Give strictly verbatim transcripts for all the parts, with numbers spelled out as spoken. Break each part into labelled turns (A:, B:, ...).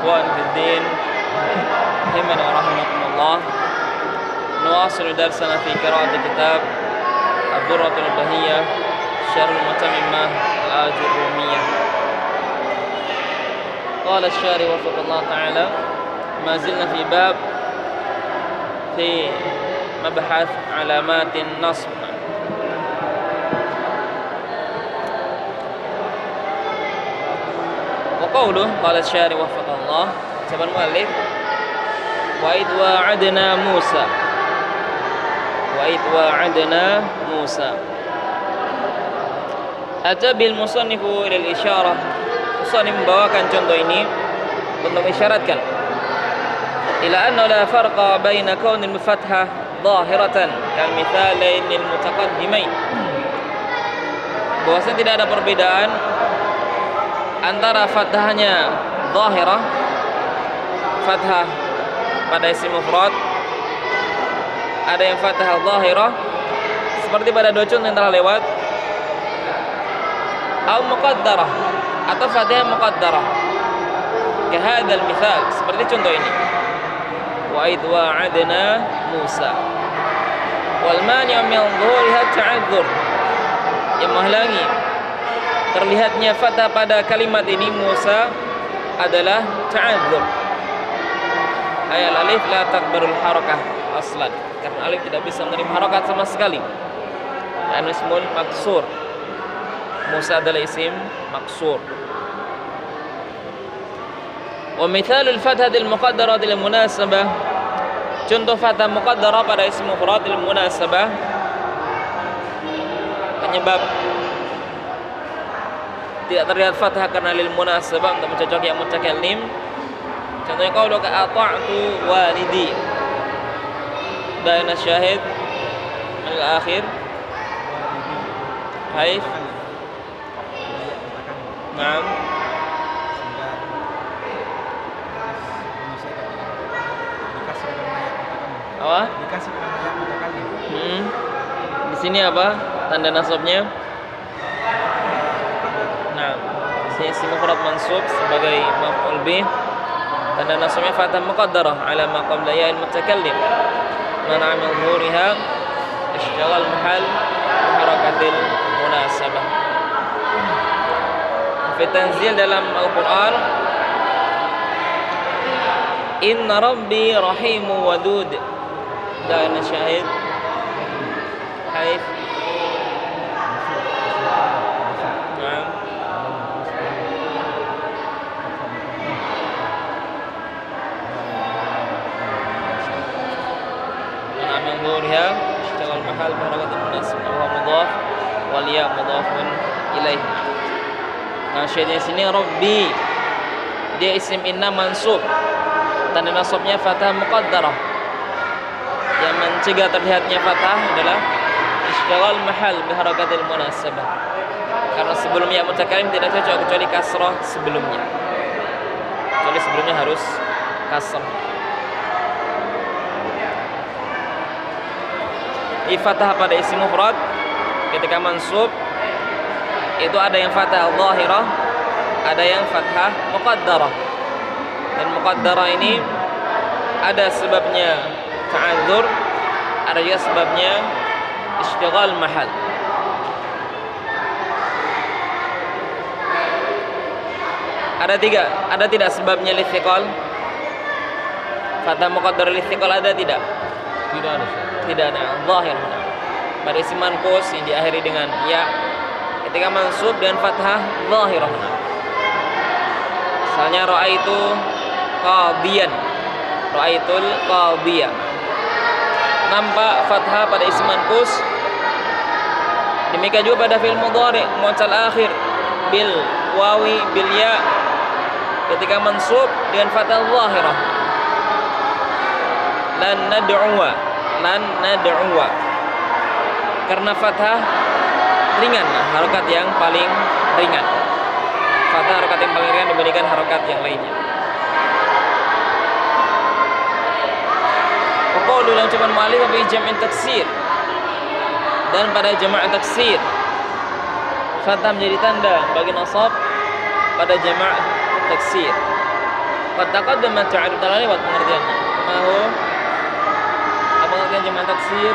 A: إخوان في الدين رحمنا ورحمكم الله. نواصل درسنا في قراءة كتاب الدرة البهية شرح المتممة الآية الرومية. قال الشارح وفق الله تعالى: ما زلنا في باب في مبحث علامات النصب. وقوله قال الشارح وفق الله سبحانه المؤلف: وإذ واعدنا موسى وإذ واعدنا موسى. Ata bil musannifu ila al-isyarah. Musannif membawakan contoh ini untuk mengisyaratkan ila anna la farqa baina kaun al-fathah zahiratan kal mithalain al-mutaqaddimain. Bahwasanya tidak ada perbedaan antara fathahnya zahirah, fathah pada isim mufrad, ada yang fathah zahirah seperti pada dua contoh yang telah lewat, atau muqaddarah atau fathah muqaddarah. Kahadal mithal, seperti contoh ini. Wa idh wa'adna Musa. Wal mani' min dhuhuriha ta'adzur. Yang menghalangi terlihatnya fathah pada kalimat ini Musa adalah ta'adzur. Ayat alif la takbarul harakah aslan, karena alif tidak bisa menerima harakat sama sekali. Anu ismul maksur. Musa adalah isim maksur. Wa mithalul fathah al muqaddarah lil munasabah. Contoh fathah muqaddarah pada isim mufrad lil munasabah, penyebab tidak terlihat fathah karena lil munasabah, untuk mencocoki yang mutakallim. Contohnya qaulu ka ata'tu walidi. Dan syahid min al-akhir haif. Naam. Apa?
B: Dikasih ayat mutakallim.
A: Hmm. Di sini apa? Tanda nasabnya? Nah, sini isim mufrad mansub sebagai maf'ul bih. Tanda nasabnya fathah muqaddarah ala ma qabla ya al-mutakallim. Mana min dhuhuriha ishtighal mahal harakatil munasabah. Fi tanzil dalam Al-Qur'an, inna rabbi rahimu wadud. Dan syahid haif. Naam. Mana min dhuhuriha ishtighal mahal harakatil munasabah wa mudhaf wal ya mudhafun ilaih. Nah, syahidnya sini Rabbi, dia isim inna mansub, tanda nasabnya fathah muqaddarah. Yang mencegah terlihatnya fathah adalah ishtighal mahal bi harakatil munasabah, karena sebelumnya mutakallim tidak cocok kecuali kasrah sebelumnya. Kecuali sebelumnya harus kasrah. Di fathah pada isim mufrad ketika mansub itu ada yang fathah zahirah, ada yang fathah muqaddarah. Dan muqaddarah ini ada sebabnya ta'adzur, ada juga sebabnya ishtighal mahal. Ada tiga, ada tidak sebabnya lithiqal? Fathah muqaddarah lithiqal ada tidak?
B: Tidak ada.
A: Tidak ada. Zahir. Pada isim manqus yang diakhiri dengan ya, ketika mansub dengan fathah zahirah. Misalnya ra'aitu qadiyan, ra'aitul qadiyah, nampak fathah pada isim manqus. Demikian juga pada fi'il mudhari mu'tal akhir bil wawi bil ya, ketika mansub dengan fathah zahirah. Lan nad'uwa, lan nad'uwa, karena fathah ringan, harokat yang paling ringan. Fathah harokat yang paling ringan dibandingkan harokat yang lainnya. Qaulu dalam ucapan mu'allif fi jam'in taksir, dan pada jama' taksir fathah menjadi tanda bagi nasab pada jama' taksir. Qad taqaddama ta'arif, telah lewat pengertiannya. Mahu apa pengertian jamak taksir?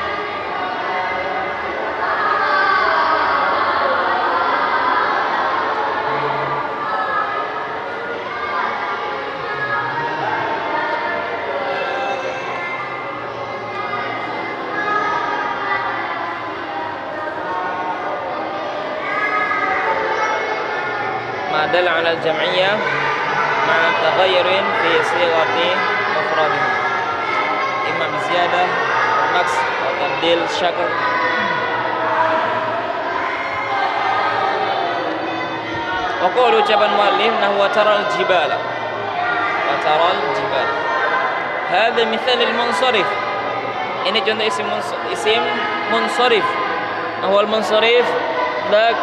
A: ما دل على الجمعية مع تغير في صيغة مفردها إما بزيادة نقص أو تبديل شكل. وقول ucapan muallif nahwa taral jibala wa taral jibal. Hadha mithal al-munsharif. Ini contoh isim isim munsharif. Nahwa al-munsharif dak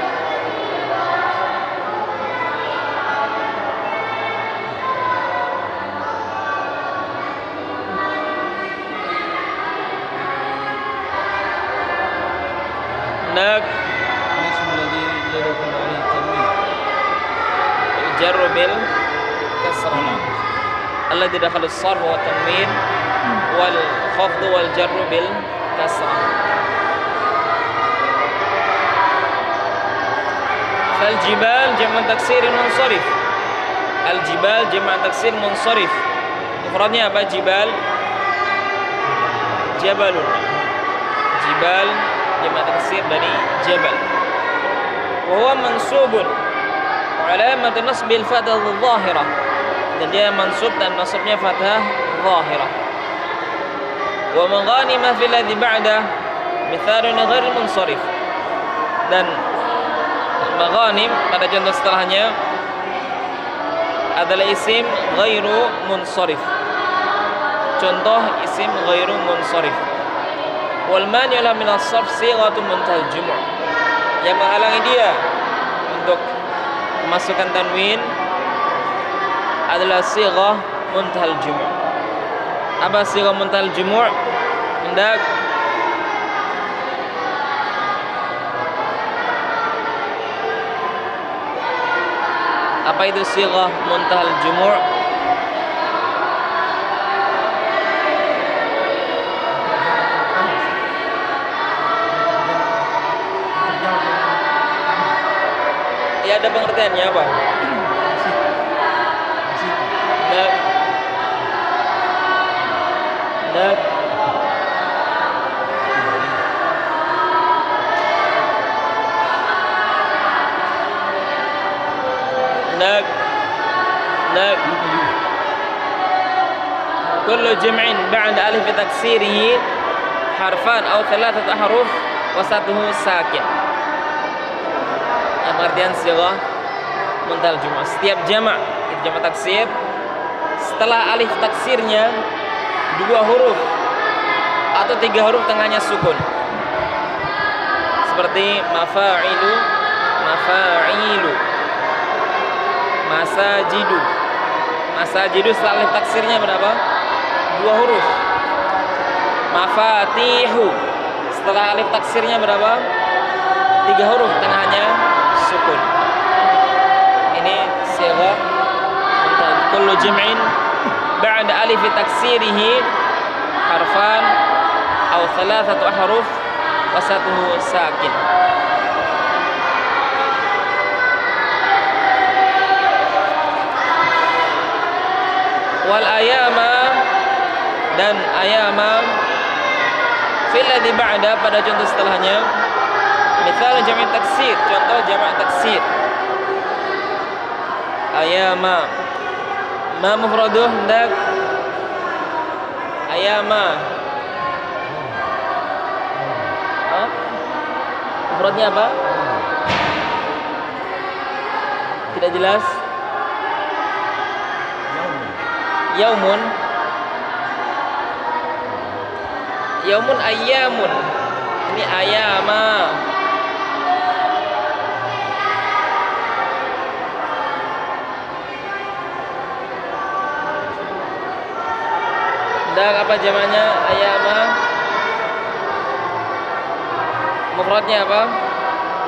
A: nak
B: الاسم الذي لا يدخل عليه التنوين
A: الجر بالكسرة الذي دخل الصرف والتنوين والخفض والجر بالكسرة. فالجبال جمع تكسير منصرف. الجبال جمع تكسير منصرف. مفردnya apa? Jibal, jabalun. Jibal jamak taksir dari jabal. Wa huwa mansubun wa alamat nasbil fathah adh-dhahirah. Dan dia mansub dan nasabnya fathah dhahirah. Wa maghanim fil ladzi ba'da mithalun ghair munsharif. Dan maghanim pada contoh setelahnya adalah isim ghairu munsharif. Contoh isim ghairu munsharif. Wal mani'u min as-sarf sighatun muntahal jum'. Yang menghalangi dia untuk memasukkan tanwin adalah sighah muntahal jum'. Apa sighah muntahal jum'? Hendak apa itu sighah muntahal jum'? Ya ada pengertiannya apa? Nak Nak Nak Nak كل جمع بعد ألف تكسيره حرفان أو ثلاثة أحرف وسطه ساكن. Pengertian sighah muntahal jum'. Setiap jamak, itu jamak taksir, setelah alif taksirnya dua huruf atau tiga huruf tengahnya sukun. Seperti mafa'ilu, mafa'ilu, masajidu. Masajidu setelah alif taksirnya berapa? Dua huruf. Mafatihu setelah alif taksirnya berapa? Tiga huruf tengahnya sukun. Ini sighah muntahal. Kullu jam'in ba'da alif taksirihi harfan aw thalathatu ahruf wa satuhu sakin. Wal ayama dan ayama fil ladzi ba'da pada contoh setelahnya. Misal jamak taksir, contoh jamak taksir. Ayama. Ma mufraduh hendak ayama. Hah? Mufradnya apa? Tidak jelas. Yaumun. Yaumun ayyamun. Ini ayama. Dan apa jamaknya ayama? Mufradnya apa?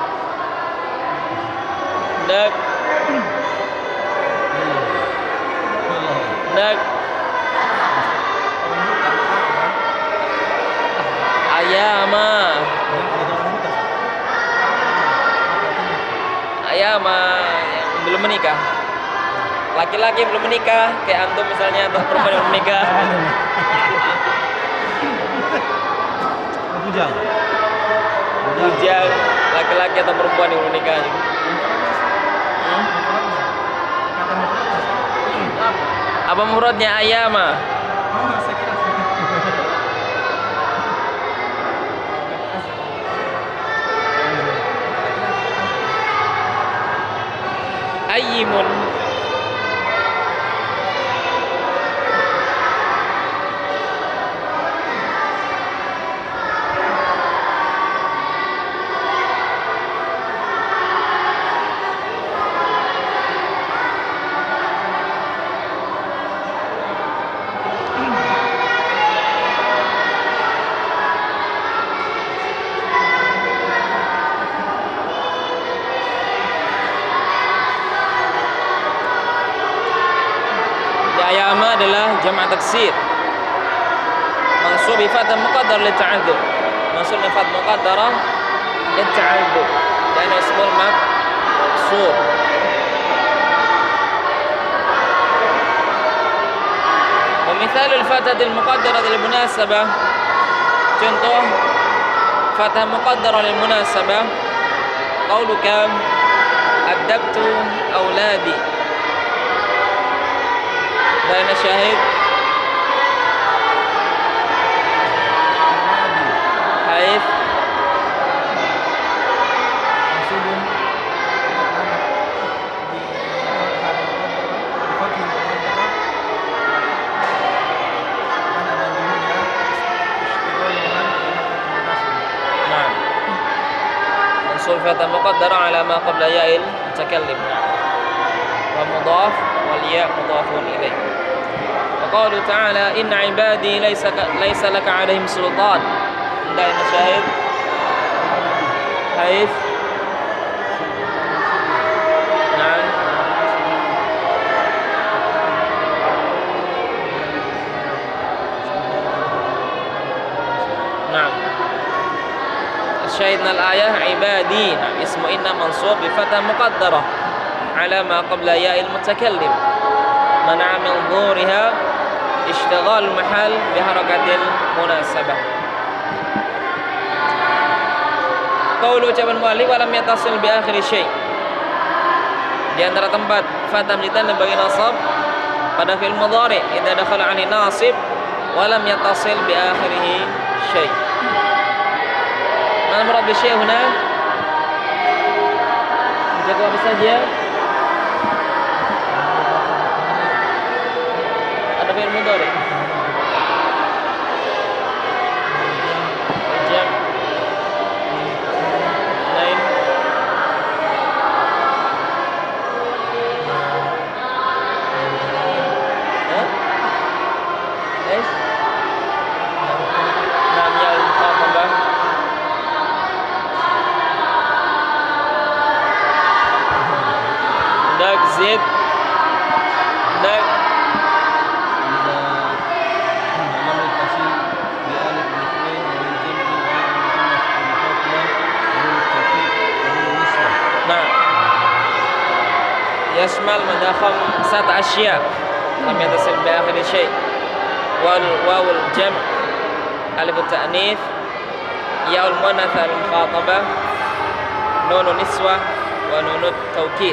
A: Dan Ndak. Ayama. Ayama yang belum menikah. Laki-laki belum menikah, kayak antum misalnya, atau perempuan yang belum menikah.
B: Bujang.
A: Bujang, laki-laki atau perempuan yang belum menikah. Hmm? Apa mufradnya ayama? Ayyimun. Ayama adalah jamak taksir. Mansub bi fath muqaddar li ta'adzur. Mansub bi fath muqaddarah li ta'adzur. Dan ismul maksur. Wa mithal al-fathah al-muqaddarah lil munasabah. Contoh fathah muqaddarah lil munasabah. Qauluka adabtu auladi. Dan syahid haif
B: Maksudun
A: نعم منصوب فتى مقدر على ما قبل ياء المتكلم ومضاف والياء مضاف إليه. وقالوا تعالى إن عبادي ليس ليس لك عليهم سلطان. عندنا شاهد حيث نعم نعم الشاهد من الآية عبادي. نعم اسم إن منصوب بفتح مقدرة على ما قبل ياء المتكلم منع من ظهورها اشتغال المحل بحركة المناسبة. Qaul ucapan muallif walam yatasil bi akhir syai'. Di antara tempat fathah ditanda bagi nasab pada fi'il mudhari' idza dakhala 'ani nasib walam yatasil bi akhirih syai'. Mana murad bi syai' huna? Menjaga apa saja? Ada fi'il mudhari'. Jam lain. Hah? Guys? Namanya al-mukhatabah. Dak zid. Dak يشمل مداخل خمسة أشياء لم يتصل بآخر شيء والواو الجمع ألف التأنيث ياء المؤنث المخاطبة نون النسوة ونون التوكيد.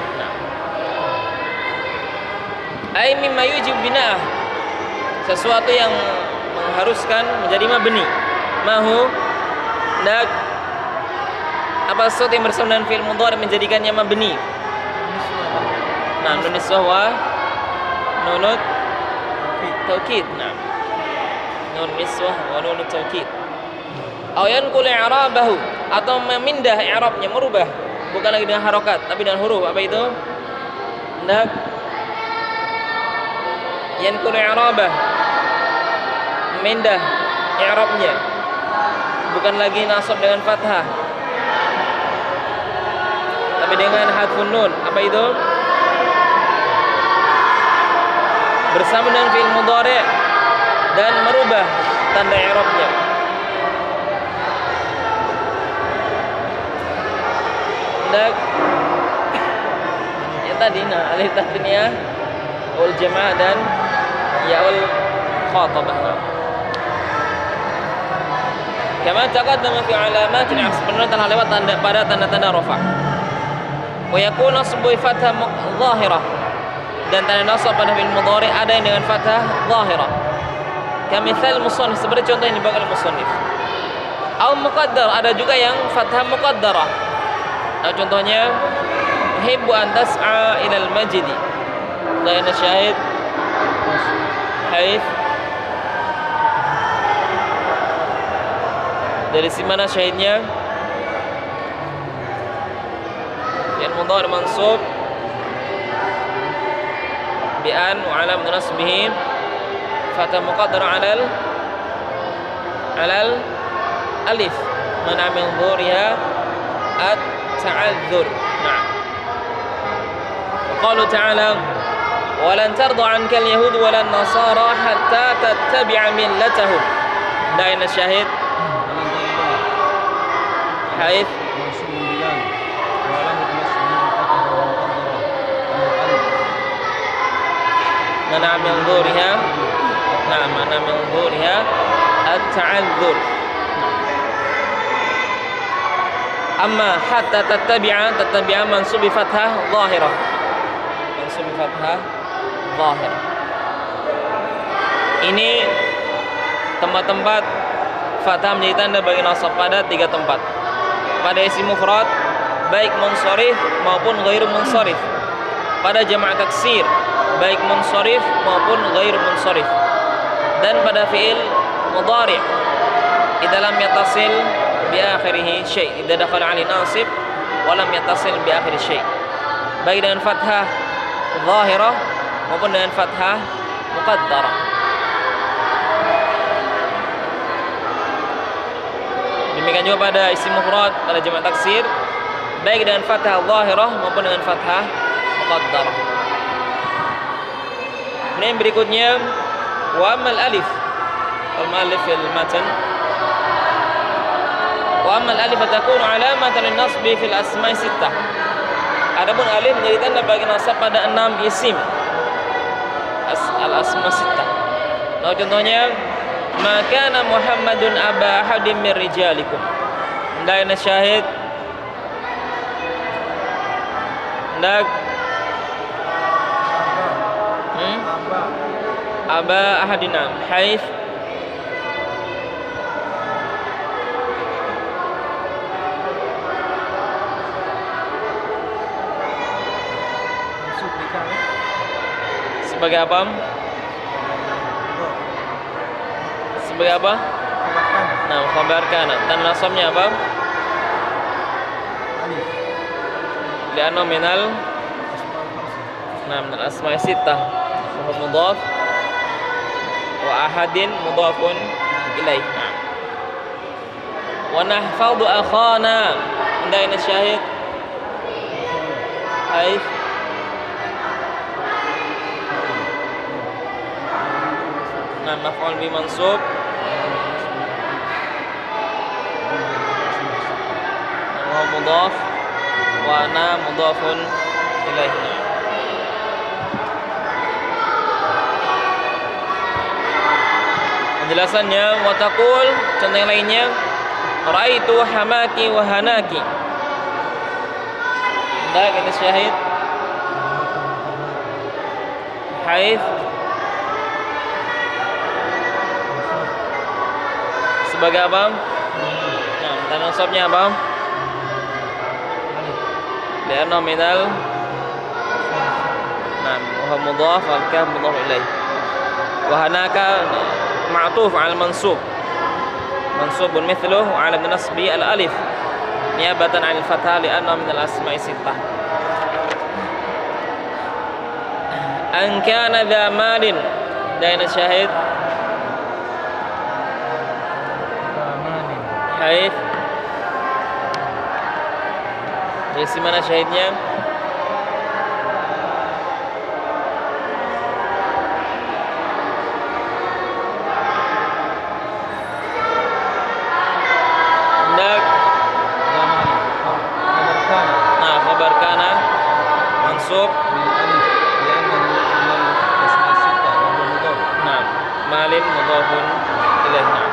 A: أي مما يجب بناءه sesuatu yang mengharuskan menjadi mabni. Mahu nak apa sesuatu yang bersama dengan fi'il mudhari menjadikannya mabni. Nah, nun niswah wa nunut taukid. Nah, nun niswah wa nunut taukid. Aw yanqul i'rabahu atau memindah i'rabnya, merubah, bukan lagi dengan harokat tapi dengan huruf. Apa itu? Nak yanqul i'rabah, memindah i'rabnya, bukan lagi nasab dengan fathah tapi dengan hadfun nun. Apa itu? bersama dengan fi'il mudhari' dan merubah tanda i'rabnya. Dan ya tadi nah alif tasniyah wal jamaah dan ya'ul khatabah. Kama taqaddama fi alamat yang sebenarnya telah lewat tanda pada tanda-tanda rafa'. Wa yakunu nasbu fathah zahirah, dan tanda nasab pada fi'il mudhari' ada yang dengan fathah zahirah. Kamitsal musannif, seperti contoh yang dibawakan oleh musannif. Au muqaddar, ada juga yang fathah muqaddarah. Nah, contohnya uhibbu an tas'a ila al-majdi. Lain syahid haits, dari si mana syahidnya? Yang mudhari' mansub bi an wa alam nasbihi fathah muqaddara 'alal 'alal alif mana min dhuriha at-ta'adzur. Nah. Qalu ta'ala walan tarda 'anka al-yahud walan nasara hatta tattabi'a millatahum. Dain syahid haits mana min dhuriha, nah mana min dhuriha at-ta'adzur. Amma hatta tattabi'a, tattabi'a mansub bi fathah zahirah, mansub bi fathah zahirah. Ini tempat-tempat fathah menjadi tanda bagi nasab pada tiga tempat. Pada isim mufrad baik munsharif maupun ghairu munsharif. Pada jama' taksir baik munsharif maupun ghairu munsharif. Dan pada fi'il mudhari' idza lam yattasil bi akhirih syai', idza dakhala 'alaihi nasib wa lam yattasil bi akhirih syai', baik dengan fathah zahirah maupun dengan fathah muqaddarah. Demikian juga pada isim mufrad pada jama' taksir baik dengan fathah zahirah maupun dengan fathah muqaddarah. Kemudian berikutnya wa amal alif, al muallif fil matan, wa amal alif takunu alamatan lin-nasbi fil asma'i sittah. Adapun alif menjadi tanda bagi nasab pada enam isim As al asma sittah. Nah, contohnya maka Muhammadun aba ahadin min rijalikum. Dain syahid ndak hmm? aba ahadina haits sebagai apa? Sebagai apa? Nah, khabar kana. Dan nasabnya apa? Li'anna minal nah minal asma'i sittah wa mudhaf wa ahadin mudhafun ilaih. Wa nahfadhu akhana. Indaina syahid haits nah maf'ul bi mansub wa mudhaf wa ana mudhafun ilaihi. Penjelasannya wa taqul, contoh yang lainnya ra'aitu hamaki wa hanaki. Dak ini syahid haits sebagai apa? Nah, tanda nasabnya apa? Li'anna minal nah wa mudhaf wal kaf mudhaf ilaih. Wa hanaka ma'tuf 'al mansub, mansubun mithluhu 'ala nasbi al alif niyabatan 'anil fathah li'anna minal asma'i sittah. An kana dha malin. Dain syahid haits dari mana syahidnya? mansub
B: بالألف لأنه من الأسماء الستة وهو مضاف.
A: nah malin mudhafun ilaih. Nah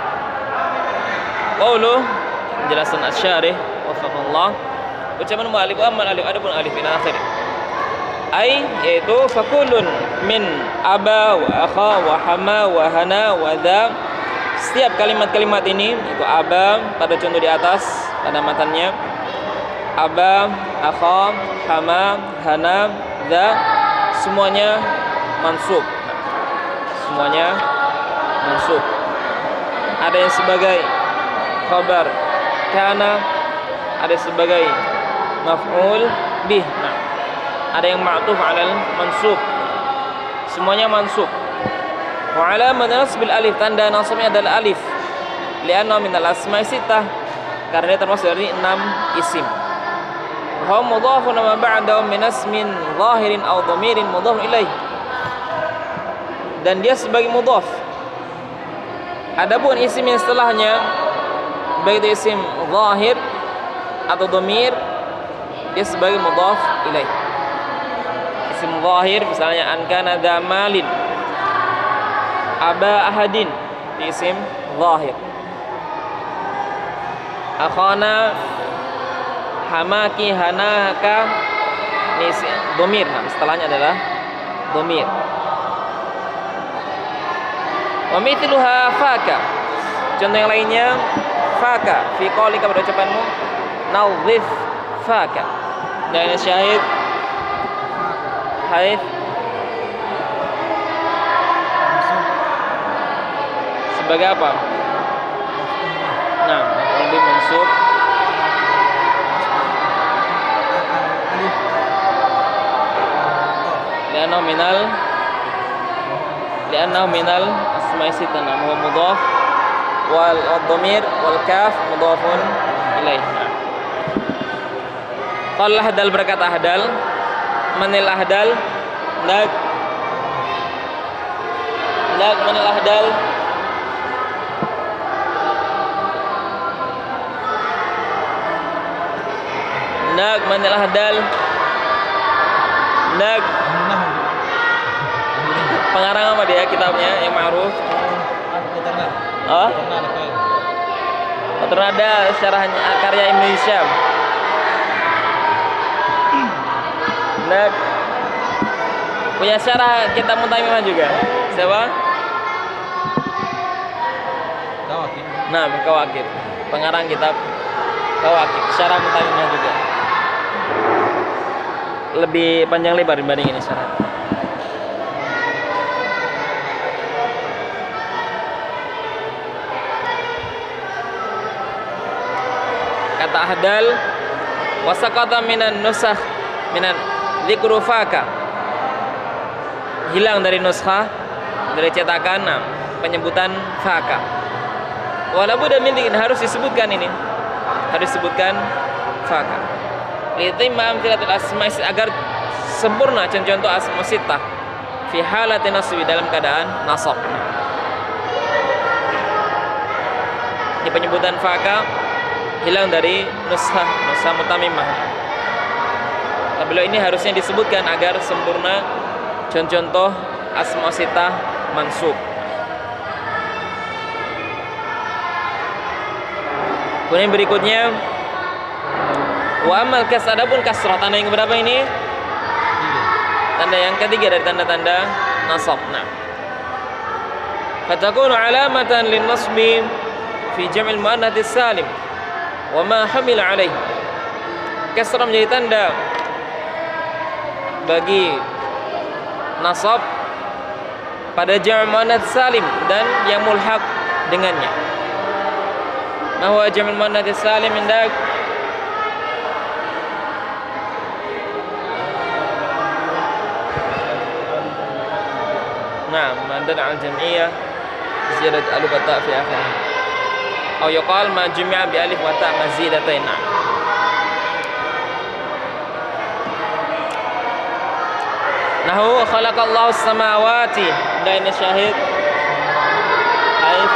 A: qaulu penjelasan asy-syarih wafaqallah, ucapan mu'allif amma alif adapun alif ila akhir ai yaitu fakulun min aba wa akha wa hama wa hana wa dha. Setiap kalimat-kalimat ini itu aba pada contoh di atas pada matannya, aba, akha, hama, hana, dha, semuanya mansub. Semuanya mansub. Ada yang sebagai khabar kana, ada sebagai maf'ul bih. Nah, ada yang ma'tuf 'alal mansub. Semuanya mansub. Wa 'alamat nasbil alif, tanda nasabnya adalah alif. Li'anna min al-asma'i sittah, karena dia termasuk dari enam isim. Wa mudhafun ma ba'dahu min ismin zahirin aw dhamirin mudhaf ilaih. Dan dia sebagai mudhaf. Adapun isim yang setelahnya, baik itu isim zahir atau dhamir, dia sebagai mudhaf ilaih. Isim zahir misalnya an kana dza malin, aba ahadin, isim zahir. Akhana, hamaki, hanaka, ini isim dhamir. Nah, setelahnya adalah dhamir. Wa mithluha faka. Contoh yang lainnya faka fi qaulika, pada ucapanmu nawdhif faka. Dan syahid haith sebagai apa? Nah, maf'ul mansub li'annahu minal li'annahu minal asma'i sittah, wa mudhaf wal dhamir wal kaf mudhafun ilaih. Qala Ahdal, berkata Ahdal, manil Ahdal, nag nag manil Ahdal, nag manil Ahdal, nag pengarang apa dia kitabnya yang ma'ruf? Oh? Ternada syarahnya karya Ibnu Hisham. Nah, punya syarah kitab Mutamimah juga. Siapa?
B: Kawakib.
A: Nah, Kawakib. Pengarang kitab Kawakib, syarah Mutamimah juga. Lebih panjang lebar dibanding ini syarah. Kata Ahdal, wasaqata minan nusakh minan dzikru faka, hilang dari nuskhah, dari cetakan nah, penyebutan faka. Walaupun demikian harus disebutkan ini, harus disebutkan faka. Litimma amthilatul asma', agar sempurna contoh asma sittah fi halati nasbi, dalam keadaan nasab. Di penyebutan faka hilang dari nuskhah nuskhah mutamimah. Beliau ini harusnya disebutkan agar sempurna contoh asma sittah mansub. Kemudian berikutnya wa amal kas, adapun kasrah, tanda yang berapa ini? Tanda yang ketiga dari tanda-tanda nasab. Nah, fatakunu alamatan lin nasbi fi jam'il muannats salim wa ma hamila alaih. Kasrah menjadi tanda bagi nasab pada jam' muannats salim dan yang mulhaq dengannya. Nah, wa jam' muannats salim indak nah madad al-jam'iyah ziyadat alif wa ta' fi akhirih, atau yuqal ma jumi'a bi alif wa ta' mazidatain. Nahu khalaqallahu as-samawati, dan ini syahid haif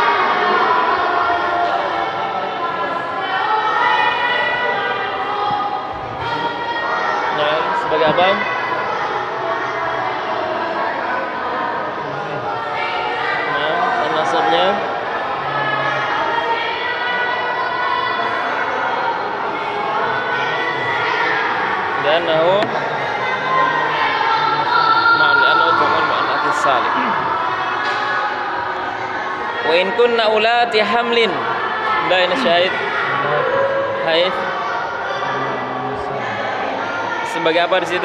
A: nah sebagai sebagai apa? Nah, dan nasabnya لأنه نعم لأنه جمع المؤنث السالم وإن كنا أولات حمل لا ini syahid haid sebagai apa di situ?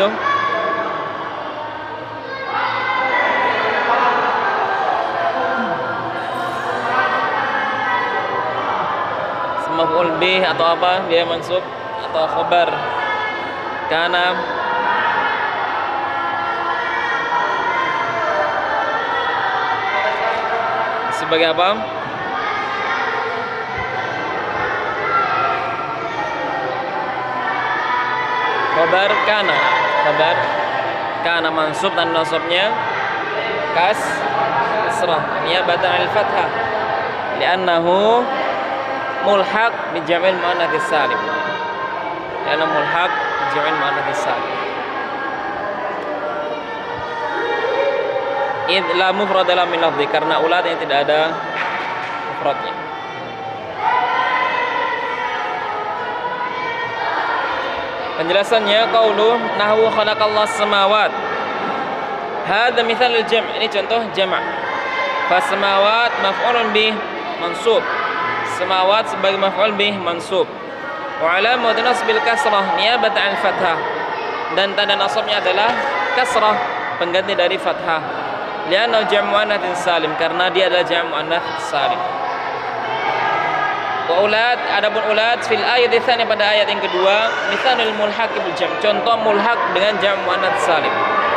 A: Maf'ul bih atau apa? Dia mansub atau khabar kana sebagai apa? Khabar kana, khabar kana mansub dan nasabnya kas kasrah niyabatan 'anil fathah li'annahu mulhaq bi jam'il muannats salim. Li'anna mulhaq bi jam'il muannats salim. Id la mufrad la min lafzi karena ulat yang tidak ada mufradnya. Penjelasannya qaulu nahwu khalaqallahu samawat. Hadza mithal al-jam'. Ini contoh jama'. Fa samawat maf'ulun bih mansub. Samawat sebagai maf'ul bih mansub. Wa alamatu nasbil kasrah niyabatan 'an fathah. Dan tanda nasabnya adalah kasrah pengganti dari fathah. Li'annahu jam'u muannats salim karena dia adalah jam'u muannats salim. Wa ulad adapun ulad fil ayat tsani pada ayat yang kedua misalul mulhaq bil jam'. Contoh mulhaq dengan jam'u muannats salim.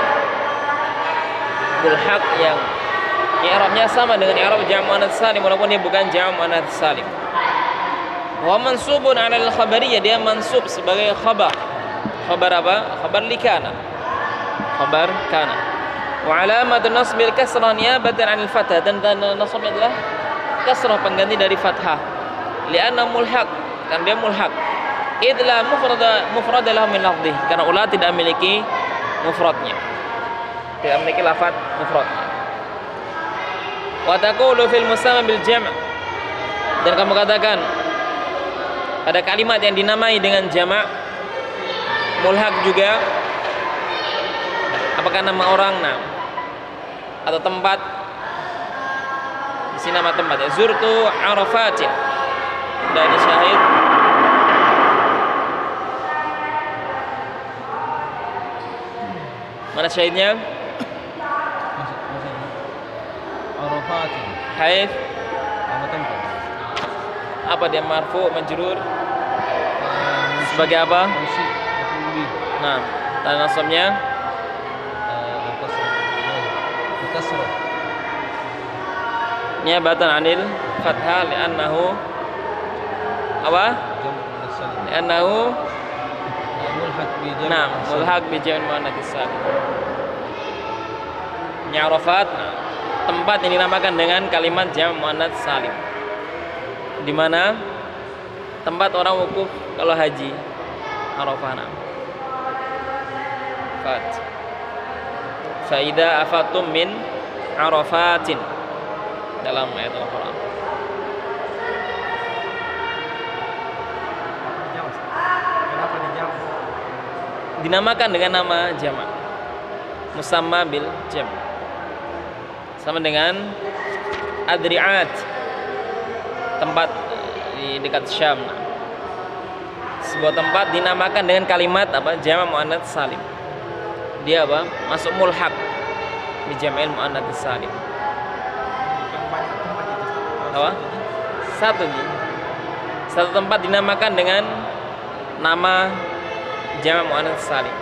A: Mulhaq yang i'rabnya sama dengan i'rab jam'u muannats salim walaupun dia bukan jam'u muannats salim. Wa mansubun 'ala al-khabariyah, dia mansub sebagai khabar. Khabar apa? Khabar li kana. Khabar kana. Wa alamatun nasbil kasrah niyabatan 'anil fathah, dan tanda nasabnya adalah kasrah pengganti dari fathah. Li'anna mulhaq, karena dia mulhaq. Idla mufrada mufrada lahu min lafdhi, karena ulat tidak memiliki mufradnya. Tidak memiliki lafaz mufradnya. Wa taqulu fil musamma bil jam', dan kamu katakan pada kalimat yang dinamai dengan jama' mulhaq juga, apakah nama orang nah atau tempat? Di sini nama tempat ya, zurtu Arafatin. Dan ini syahid mana syahidnya?
B: Arafatin.
A: Haif
B: Nama tempat.
A: apa dia, marfu majrur sebagai apa?
B: Mansub maf'ul bih.
A: Nah, tanda nasabnya
B: kasrah.
A: niyabatan 'anil fathah li'annahu apa?
B: Jam'u muannats salim.
A: Li'annahu
B: Mulhaq bi jam'u
A: nah,
B: muannats salim.
A: mulhaq bi jam'il muannats salim. Nyarafat tempat yang dinamakan dengan kalimat jam' muannats salim. Di mana tempat orang wukuf kalau haji, Arafah. Fat. Fa idza afatum min Arafatin dalam ayat Al-Qur'an.
B: Kenapa dijam?
A: Dinamakan dengan nama jama'. Musamma bil jam'. Sama dengan Adri'at, tempat di dekat Syam. Sebuah tempat dinamakan dengan kalimat apa? Jama' muannats salim. Dia apa? Masuk mulhaq di jam'il muannats salim. Apa? Satu ji. Satu tempat dinamakan dengan nama jama' muannats salim.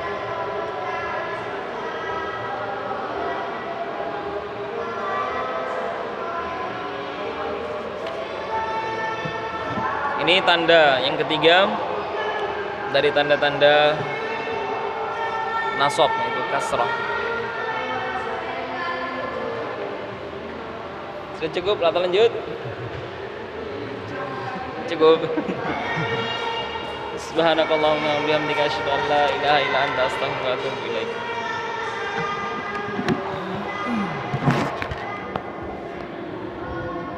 A: Ini tanda yang ketiga dari tanda-tanda nasab, yaitu kasrah. Sudah cukup atau lanjut? Cukup. Subhanakallahumma wa bihamdika asyhadu an la ilaha illa anta astaghfiruka wa atubu ilaik.